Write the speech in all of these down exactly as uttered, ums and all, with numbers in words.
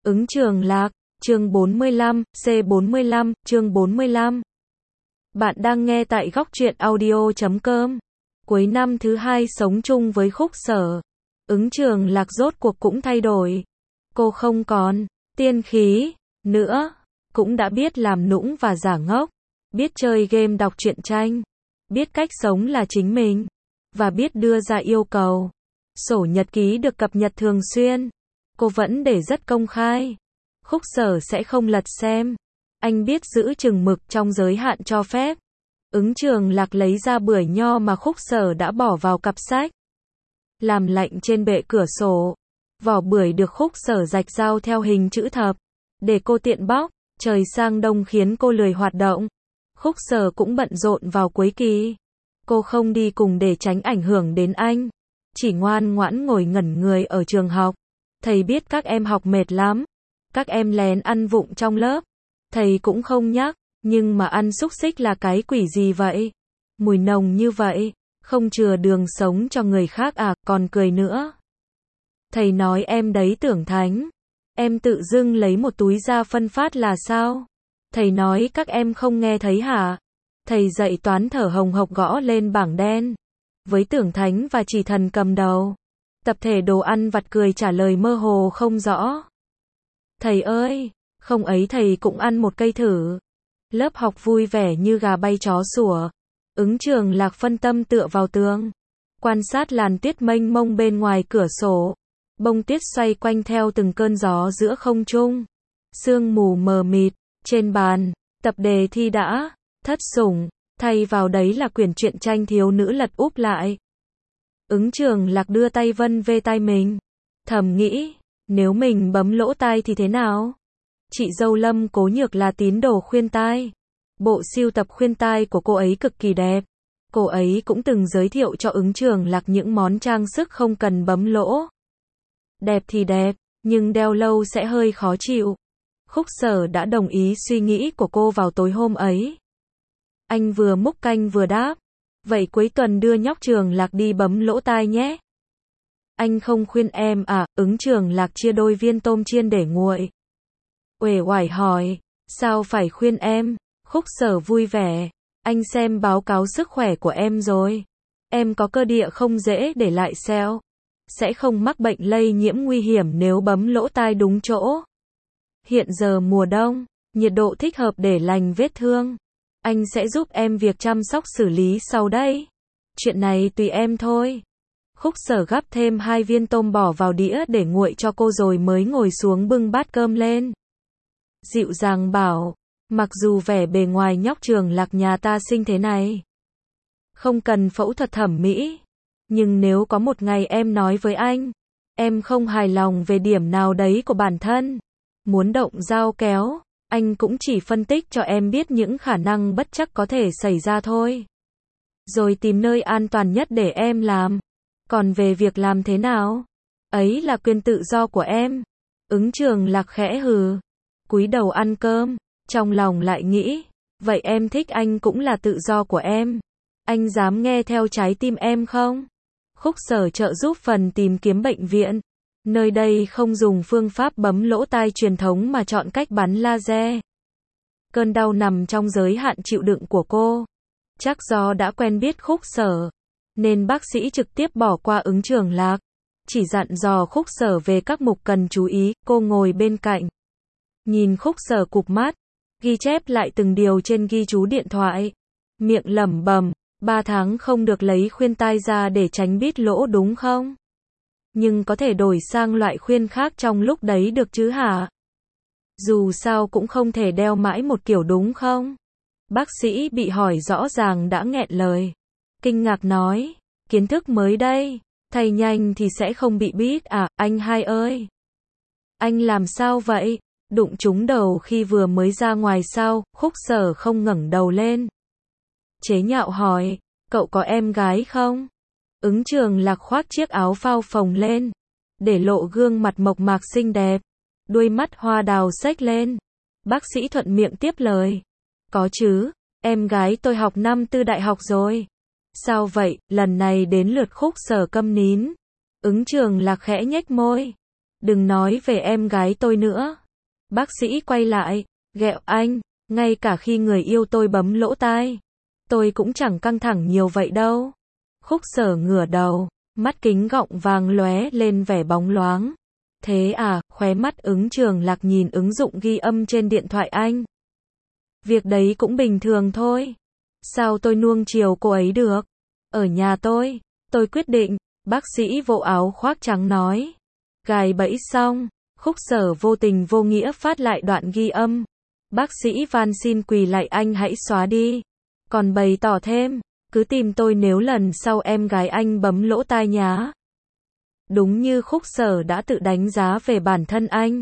Ứng Trường Lạc, chương bốn mươi lăm, C bốn mươi lăm, chương bốn mươi lăm. Bạn đang nghe tại góc truyện audio chấm com. Cuối năm thứ hai sống chung với Khúc Sở, Ứng Trường Lạc rốt cuộc cũng thay đổi. Cô không còn tiên khí nữa, cũng đã biết làm nũng và giả ngốc, biết chơi game đọc truyện tranh, biết cách sống là chính mình, và biết đưa ra yêu cầu. Sổ nhật ký được cập nhật thường xuyên. Cô vẫn để rất công khai. Khúc Sở sẽ không lật xem. Anh biết giữ chừng mực trong giới hạn cho phép. Ứng Trường Lạc lấy ra bưởi nho mà Khúc Sở đã bỏ vào cặp sách, làm lạnh trên bệ cửa sổ. Vỏ bưởi được Khúc Sở rạch dao theo hình chữ thập, để cô tiện bóc. Trời sang đông khiến cô lười hoạt động. Khúc Sở cũng bận rộn vào cuối kỳ. Cô không đi cùng để tránh ảnh hưởng đến anh, chỉ ngoan ngoãn ngồi ngẩn người ở trường học. Thầy biết các em học mệt lắm, các em lén ăn vụng trong lớp. Thầy cũng không nhắc, nhưng mà ăn xúc xích là cái quỷ gì vậy? Mùi nồng như vậy, không chừa đường sống cho người khác à, còn cười nữa. Thầy nói em đấy tưởng thánh. Em tự dưng lấy một túi ra phân phát là sao? Thầy nói các em không nghe thấy hả? Thầy dạy toán thở hồng hộc gõ lên bảng đen, với tưởng thánh và chỉ thần cầm đầu. Tập thể đồ ăn vặt cười trả lời mơ hồ không rõ. Thầy ơi, không ấy thầy cũng ăn một cây thử. Lớp học vui vẻ như gà bay chó sủa. Ứng Trường Lạc phân tâm tựa vào tường, quan sát làn tuyết mênh mông bên ngoài cửa sổ. Bông tuyết xoay quanh theo từng cơn gió giữa không trung. Sương mù mờ mịt, trên bàn, tập đề thi đã thất sủng, thay vào đấy là quyển truyện tranh thiếu nữ lật úp lại. Ứng Trường Lạc đưa tay vân về tai mình, thầm nghĩ, nếu mình bấm lỗ tai thì thế nào? Chị dâu Lâm Cố Nhược là tín đồ khuyên tai. Bộ sưu tập khuyên tai của cô ấy cực kỳ đẹp. Cô ấy cũng từng giới thiệu cho Ứng Trường Lạc những món trang sức không cần bấm lỗ. Đẹp thì đẹp, nhưng đeo lâu sẽ hơi khó chịu. Khúc Sở đã đồng ý suy nghĩ của cô vào tối hôm ấy. Anh vừa múc canh vừa đáp, vậy cuối tuần đưa nhóc Trường Lạc đi bấm lỗ tai nhé. Anh không khuyên em à? Ứng Trường Lạc chia đôi viên tôm chiên để nguội. Uể oải hỏi, sao phải khuyên em? Khúc Sở vui vẻ, anh xem báo cáo sức khỏe của em rồi. Em có cơ địa không dễ để lại sẹo, sẽ không mắc bệnh lây nhiễm nguy hiểm nếu bấm lỗ tai đúng chỗ. Hiện giờ mùa đông, nhiệt độ thích hợp để lành vết thương. Anh sẽ giúp em việc chăm sóc xử lý sau đây. Chuyện này tùy em thôi. Khúc Sở gắp thêm hai viên tôm bỏ vào đĩa để nguội cho cô rồi mới ngồi xuống bưng bát cơm lên. Dịu dàng bảo, mặc dù vẻ bề ngoài nhóc Trường Lạc nhà ta xinh thế này, không cần phẫu thuật thẩm mỹ, nhưng nếu có một ngày em nói với anh, em không hài lòng về điểm nào đấy của bản thân, muốn động dao kéo, anh cũng chỉ phân tích cho em biết những khả năng bất trắc có thể xảy ra thôi. Rồi tìm nơi an toàn nhất để em làm. Còn về việc làm thế nào, ấy là quyền tự do của em. Ứng Trường Lạc khẽ hừ, cúi đầu ăn cơm, trong lòng lại nghĩ, vậy em thích anh cũng là tự do của em. Anh dám nghe theo trái tim em không? Khúc Sở trợ giúp phần tìm kiếm bệnh viện. Nơi đây không dùng phương pháp bấm lỗ tai truyền thống mà chọn cách bắn laser. Cơn đau nằm trong giới hạn chịu đựng của cô. Chắc do đã quen biết Khúc Sở, nên bác sĩ trực tiếp bỏ qua Ứng Trường Lạc, chỉ dặn dò Khúc Sở về các mục cần chú ý. Cô ngồi bên cạnh, nhìn Khúc Sở cụp mắt, ghi chép lại từng điều trên ghi chú điện thoại, miệng lẩm bẩm, ba tháng không được lấy khuyên tai ra để tránh bít lỗ đúng không? Nhưng có thể đổi sang loại khuyên khác trong lúc đấy được chứ hả? Dù sao cũng không thể đeo mãi một kiểu đúng không? Bác sĩ bị hỏi rõ ràng đã nghẹn lời, kinh ngạc nói, kiến thức mới đây, thầy nhanh thì sẽ không bị bít à? Anh hai ơi, anh làm sao vậy? Đụng trúng đầu khi vừa mới ra ngoài sao? Khúc Sở không ngẩng đầu lên, chế nhạo hỏi, cậu có em gái không? Ứng Trường Lạc khoác chiếc áo phao phồng lên, để lộ gương mặt mộc mạc xinh đẹp, đuôi mắt hoa đào xếch lên. Bác sĩ thuận miệng tiếp lời, có chứ, em gái tôi học năm tư đại học rồi. Sao vậy? Lần này đến lượt Khúc Sở câm nín. Ứng Trường Lạc khẽ nhếch môi, Đừng nói về em gái tôi nữa. Bác sĩ quay lại, ghẹo anh, ngay cả khi người yêu tôi bấm lỗ tai, tôi cũng chẳng căng thẳng nhiều vậy đâu. Khúc Sở ngửa đầu, mắt kính gọng vàng lóe lên vẻ bóng loáng. Thế à, khóe mắt Ứng Trường Lạc nhìn ứng dụng ghi âm trên điện thoại anh. Việc đấy cũng bình thường thôi. Sao tôi nuông chiều cô ấy được? Ở nhà tôi, tôi quyết định, bác sĩ vô áo khoác trắng nói. Gài bẫy xong, Khúc Sở vô tình vô nghĩa phát lại đoạn ghi âm. Bác sĩ van xin quỳ lại anh hãy xóa đi. Còn bày tỏ thêm, cứ tìm tôi nếu lần sau em gái anh bấm lỗ tai nhá. Đúng như Khúc Sở đã tự đánh giá về bản thân anh.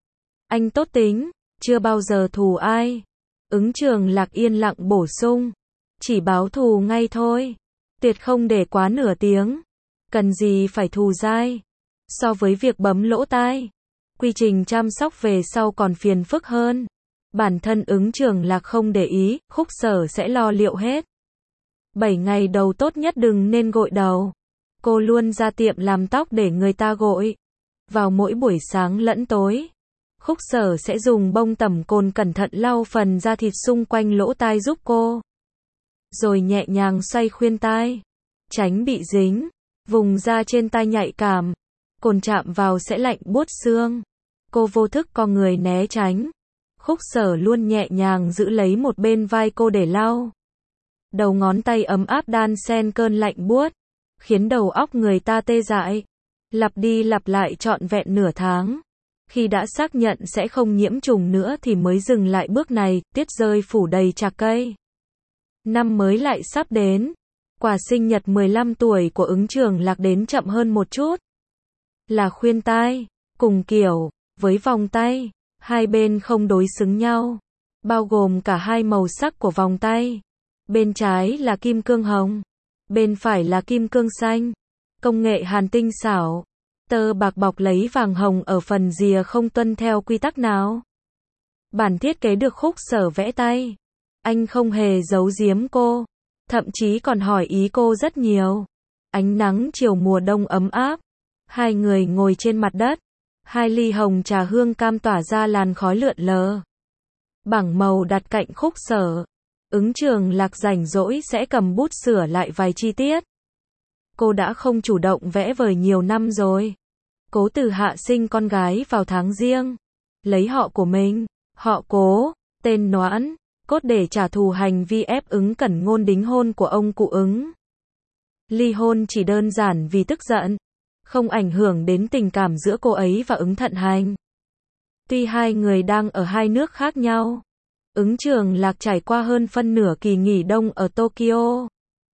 Anh tốt tính, chưa bao giờ thù ai. Ứng Trường Lạc yên lặng bổ sung. Chỉ báo thù ngay thôi. Tuyệt không để quá nửa tiếng. Cần gì phải thù dai. So với việc bấm lỗ tai, quy trình chăm sóc về sau còn phiền phức hơn. Bản thân Ứng Trường Lạc không để ý, Khúc Sở sẽ lo liệu hết. bảy ngày đầu tốt nhất đừng nên gội đầu. Cô luôn ra tiệm làm tóc để người ta gội. Vào mỗi buổi sáng lẫn tối, Khúc Sở sẽ dùng bông tẩm cồn cẩn thận lau phần da thịt xung quanh lỗ tai giúp cô. Rồi nhẹ nhàng xoay khuyên tai, tránh bị dính. Vùng da trên tai nhạy cảm, cồn chạm vào sẽ lạnh buốt xương. Cô vô thức co người né tránh. Khúc Sở luôn nhẹ nhàng giữ lấy một bên vai cô để lau. Đầu ngón tay ấm áp đan xen cơn lạnh buốt, khiến đầu óc người ta tê dại. Lặp đi lặp lại trọn vẹn nửa tháng. Khi đã xác nhận sẽ không nhiễm trùng nữa thì mới dừng lại bước này, tuyết rơi phủ đầy trạc cây. Năm mới lại sắp đến. Quà sinh nhật mười lăm tuổi của Ứng Trường Lạc đến chậm hơn một chút. Là khuyên tai, cùng kiểu, với vòng tay, hai bên không đối xứng nhau. Bao gồm cả hai màu sắc của vòng tay. Bên trái là kim cương hồng, bên phải là kim cương xanh. Công nghệ hàn tinh xảo. Tơ bạc bọc lấy vàng hồng ở phần rìa không tuân theo quy tắc nào. Bản thiết kế được Khúc Sở vẽ tay. Anh không hề giấu giếm cô, thậm chí còn hỏi ý cô rất nhiều. Ánh nắng chiều mùa đông ấm áp. Hai người ngồi trên mặt đất. Hai ly hồng trà hương cam tỏa ra làn khói lượn lờ. Bảng màu đặt cạnh Khúc Sở. Ứng Trường Lạc rảnh rỗi sẽ cầm bút sửa lại vài chi tiết. Cô đã không chủ động vẽ vời nhiều năm rồi. Cố Từ Hạ sinh con gái vào tháng Giêng. Lấy họ của mình, họ Cố, tên Noãn, cốt để trả thù hành vi ép Ứng Cẩn Ngôn đính hôn của ông cụ Ứng. Ly hôn chỉ đơn giản vì tức giận, không ảnh hưởng đến tình cảm giữa cô ấy và Ứng Thận Hành. Tuy hai người đang ở hai nước khác nhau, Ứng Trường Lạc trải qua hơn phân nửa kỳ nghỉ đông ở Tokyo.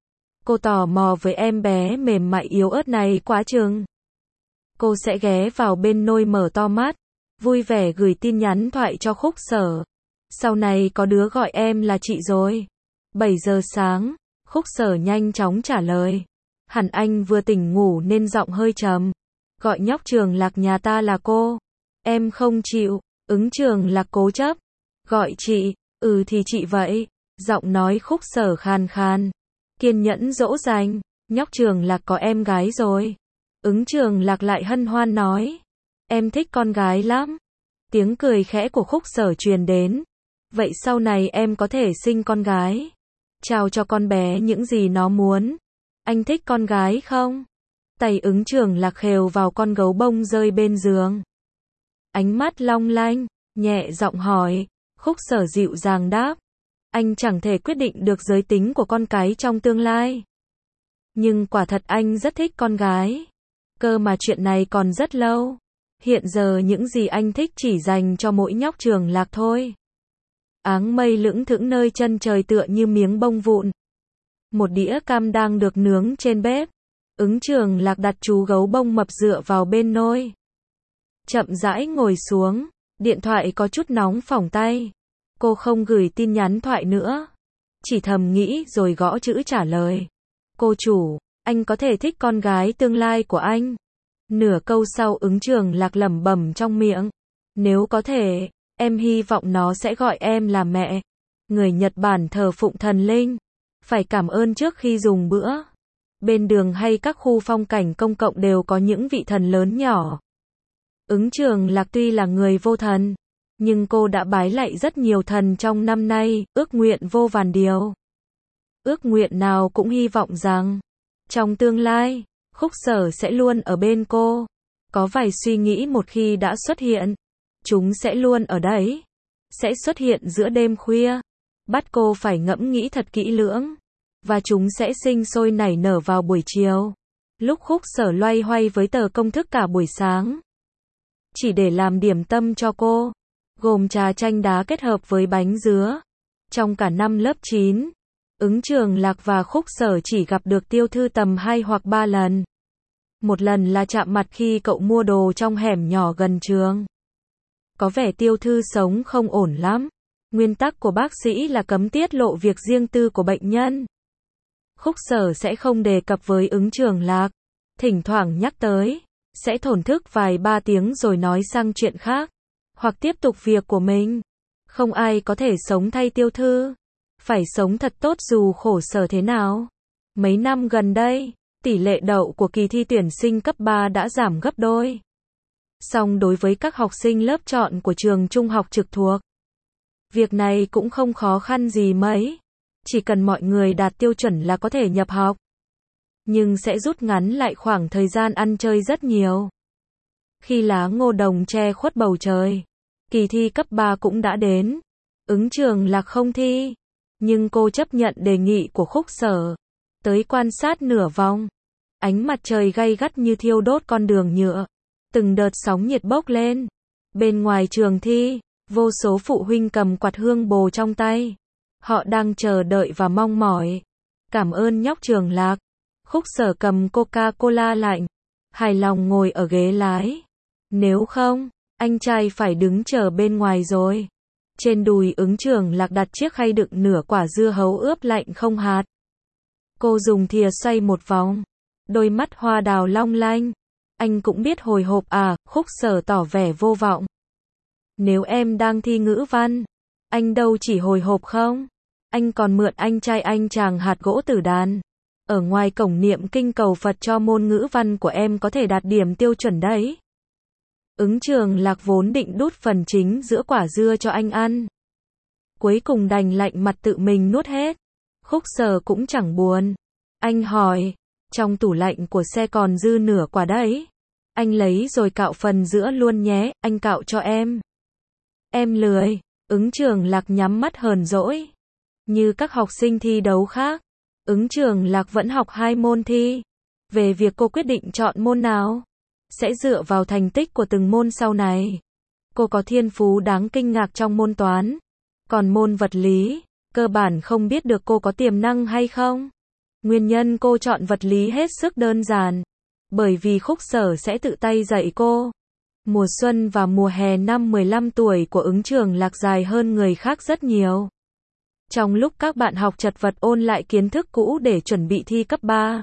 Cô tò mò với em bé mềm mại yếu ớt này quá chừng. Cô sẽ ghé vào bên nôi mở to mắt, vui vẻ gửi tin nhắn thoại cho Khúc Sở. Sau này có đứa gọi em là chị rồi. bảy giờ sáng, Khúc Sở nhanh chóng trả lời. Hẳn anh vừa tỉnh ngủ nên giọng hơi trầm. Gọi nhóc Trường Lạc nhà ta là cô. Em không chịu. Ứng Trường Lạc cố chấp. Gọi chị. Ừ thì chị vậy. Giọng nói Khúc Sở khàn khàn. Kiên nhẫn dỗ dành. Nhóc Trường Lạc có em gái rồi. Ứng Trường Lạc lại hân hoan nói. Em thích con gái lắm. Tiếng cười khẽ của Khúc Sở truyền đến. Vậy sau này em có thể sinh con gái. Trao cho con bé những gì nó muốn. Anh thích con gái không? Tay Ứng Trường Lạc khều vào con gấu bông rơi bên giường. Ánh mắt long lanh, nhẹ giọng hỏi. Khúc Sở dịu dàng đáp. Anh chẳng thể quyết định được giới tính của con cái trong tương lai. Nhưng quả thật anh rất thích con gái. Cơ mà chuyện này còn rất lâu. Hiện giờ những gì anh thích chỉ dành cho mỗi nhóc Trường Lạc thôi. Áng mây lững thững nơi chân trời tựa như miếng bông vụn. Một đĩa cam đang được nướng trên bếp. Ứng Trường Lạc đặt chú gấu bông mập dựa vào bên nôi. Chậm rãi ngồi xuống. Điện thoại có chút nóng phỏng tay. Cô không gửi tin nhắn thoại nữa. Chỉ thầm nghĩ rồi gõ chữ trả lời. Cô chủ, anh có thể thích con gái tương lai của anh. Nửa câu sau Ứng Trường Lạc lẩm bẩm trong miệng. Nếu có thể, em hy vọng nó sẽ gọi em là mẹ. Người Nhật Bản thờ phụng thần linh. Phải cảm ơn trước khi dùng bữa. Bên đường hay các khu phong cảnh công cộng đều có những vị thần lớn nhỏ. Ứng Trường Lạc tuy là người vô thần, nhưng cô đã bái lạy rất nhiều thần trong năm nay, ước nguyện vô vàn điều. Ước nguyện nào cũng hy vọng rằng, trong tương lai, Khúc Sở sẽ luôn ở bên cô. Có vài suy nghĩ một khi đã xuất hiện, chúng sẽ luôn ở đấy. Sẽ xuất hiện giữa đêm khuya, bắt cô phải ngẫm nghĩ thật kỹ lưỡng. Và chúng sẽ sinh sôi nảy nở vào buổi chiều. Lúc Khúc Sở loay hoay với tờ công thức cả buổi sáng. Chỉ để làm điểm tâm cho cô, gồm trà chanh đá kết hợp với bánh dứa. Trong cả năm lớp chín, Ứng Trường Lạc và Khúc Sở chỉ gặp được Tiêu Thư tầm hai hoặc ba lần. Một lần là chạm mặt khi cậu mua đồ trong hẻm nhỏ gần trường. Có vẻ Tiêu Thư sống không ổn lắm. Nguyên tắc của bác sĩ là cấm tiết lộ việc riêng tư của bệnh nhân. Khúc Sở sẽ không đề cập với Ứng Trường Lạc. Thỉnh thoảng nhắc tới, sẽ thổn thức vài ba tiếng rồi nói sang chuyện khác. Hoặc tiếp tục việc của mình. Không ai có thể sống thay Tiêu Thư. Phải sống thật tốt dù khổ sở thế nào. Mấy năm gần đây, tỷ lệ đậu của kỳ thi tuyển sinh cấp ba đã giảm gấp đôi. Song đối với các học sinh lớp chọn của trường trung học trực thuộc, việc này cũng không khó khăn gì mấy. Chỉ cần mọi người đạt tiêu chuẩn là có thể nhập học. Nhưng sẽ rút ngắn lại khoảng thời gian ăn chơi rất nhiều. Khi lá ngô đồng che khuất bầu trời, kỳ thi cấp ba cũng đã đến. Ứng Trường Lạc không thi, nhưng cô chấp nhận đề nghị của Khúc Sở. Tới quan sát nửa vòng, ánh mặt trời gay gắt như thiêu đốt con đường nhựa. Từng đợt sóng nhiệt bốc lên. Bên ngoài trường thi, vô số phụ huynh cầm quạt hương bồ trong tay. Họ đang chờ đợi và mong mỏi. Cảm ơn nhóc Trường Lạc. Khúc Sở cầm Coca-Cola lạnh, hài lòng ngồi ở ghế lái. Nếu không, anh trai phải đứng chờ bên ngoài rồi. Trên đùi Ứng Trường Lạc đặt chiếc khay đựng nửa quả dưa hấu ướp lạnh không hạt. Cô dùng thìa xoay một vòng. Đôi mắt hoa đào long lanh. Anh cũng biết hồi hộp à, Khúc Sở tỏ vẻ vô vọng. Nếu em đang thi ngữ văn, anh đâu chỉ hồi hộp không? Anh còn mượn anh trai anh chàng hạt gỗ tử đàn. Ở ngoài cổng niệm kinh cầu Phật cho môn ngữ văn của em có thể đạt điểm tiêu chuẩn đấy. Ứng Trường Lạc vốn định đút phần chính giữa quả dưa cho anh ăn. Cuối cùng đành lạnh mặt tự mình nuốt hết. Khúc Sở cũng chẳng buồn. Anh hỏi, trong tủ lạnh của xe còn dư nửa quả đấy. Anh lấy rồi cạo phần giữa luôn nhé, anh cạo cho em. Em lười. Ứng Trường Lạc nhắm mắt hờn dỗi. Như các học sinh thi đấu khác, Ứng Trường Lạc vẫn học hai môn thi. Về việc cô quyết định chọn môn nào, sẽ dựa vào thành tích của từng môn sau này. Cô có thiên phú đáng kinh ngạc trong môn toán. Còn môn vật lý, cơ bản không biết được cô có tiềm năng hay không. Nguyên nhân cô chọn vật lý hết sức đơn giản. Bởi vì Khúc Sở sẽ tự tay dạy cô. Mùa xuân và mùa hè năm mười lăm tuổi của Ứng Trường Lạc dài hơn người khác rất nhiều. Trong lúc các bạn học chật vật ôn lại kiến thức cũ để chuẩn bị thi cấp ba,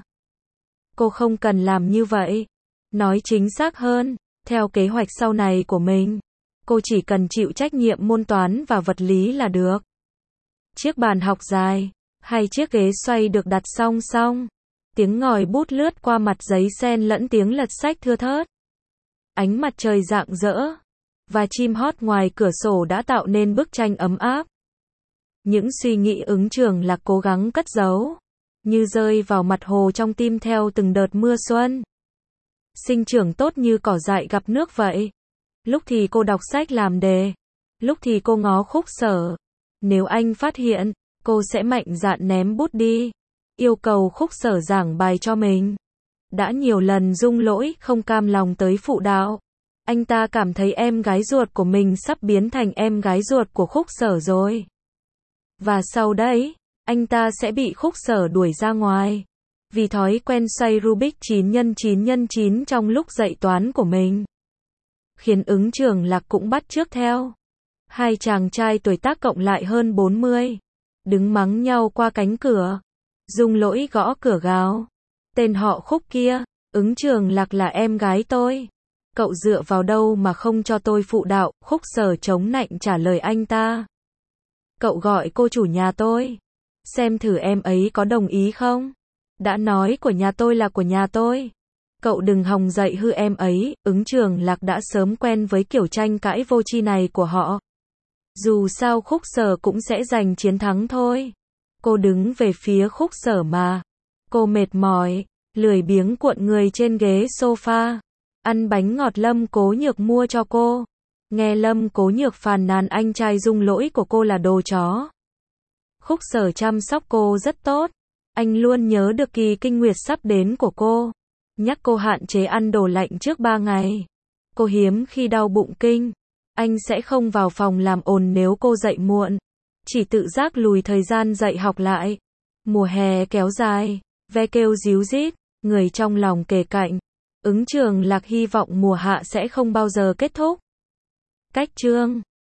cô không cần làm như vậy. Nói chính xác hơn, theo kế hoạch sau này của mình, cô chỉ cần chịu trách nhiệm môn toán và vật lý là được. Chiếc bàn học dài, hai chiếc ghế xoay được đặt song song. Tiếng ngòi bút lướt qua mặt giấy xen lẫn tiếng lật sách thưa thớt. Ánh mặt trời rạng rỡ và chim hót ngoài cửa sổ đã tạo nên bức tranh ấm áp. Những suy nghĩ Ứng Trường Lạc cố gắng cất giấu, như rơi vào mặt hồ trong tim theo từng đợt mưa xuân. Sinh trưởng tốt như cỏ dại gặp nước vậy. Lúc thì cô đọc sách làm đề, lúc thì cô ngó Khúc Sở. Nếu anh phát hiện, cô sẽ mạnh dạn ném bút đi, yêu cầu Khúc Sở giảng bài cho mình. Đã nhiều lần dung lỗi không cam lòng tới phụ đạo. Anh ta cảm thấy em gái ruột của mình sắp biến thành em gái ruột của Khúc Sở rồi. Và sau đấy, anh ta sẽ bị Khúc Sở đuổi ra ngoài. Vì thói quen xoay Rubik chín nhân chín nhân chín trong lúc dạy toán của mình. Khiến Ứng Trường Lạc cũng bắt chước theo. Hai chàng trai tuổi tác cộng lại hơn bốn mươi. Đứng mắng nhau qua cánh cửa. Dung lỗi gõ cửa gào. Tên họ Khúc kia, Ứng Trường Lạc là em gái tôi. Cậu dựa vào đâu mà không cho tôi phụ đạo? Khúc Sở chống nạnh trả lời anh ta. Cậu gọi cô chủ nhà tôi. Xem thử em ấy có đồng ý không? Đã nói của nhà tôi là của nhà tôi. Cậu đừng hòng dạy hư em ấy, Ứng Trường Lạc đã sớm quen với kiểu tranh cãi vô tri này của họ. Dù sao Khúc Sở cũng sẽ giành chiến thắng thôi. Cô đứng về phía Khúc Sở mà. Cô mệt mỏi, lười biếng cuộn người trên ghế sofa. Ăn bánh ngọt Lâm Cố Nhược mua cho cô. Nghe Lâm Cố Nhược phàn nàn anh trai Dung Lỗi của cô là đồ chó. Khúc Sở chăm sóc cô rất tốt. Anh luôn nhớ được kỳ kinh nguyệt sắp đến của cô. Nhắc cô hạn chế ăn đồ lạnh trước ba ngày. Cô hiếm khi đau bụng kinh. Anh sẽ không vào phòng làm ồn nếu cô dậy muộn. Chỉ tự giác lùi thời gian dạy học lại. Mùa hè kéo dài, ve kêu ríu rít, người trong lòng kề cạnh. Ứng Trường Lạc hy vọng mùa hạ sẽ không bao giờ kết thúc. Cách chương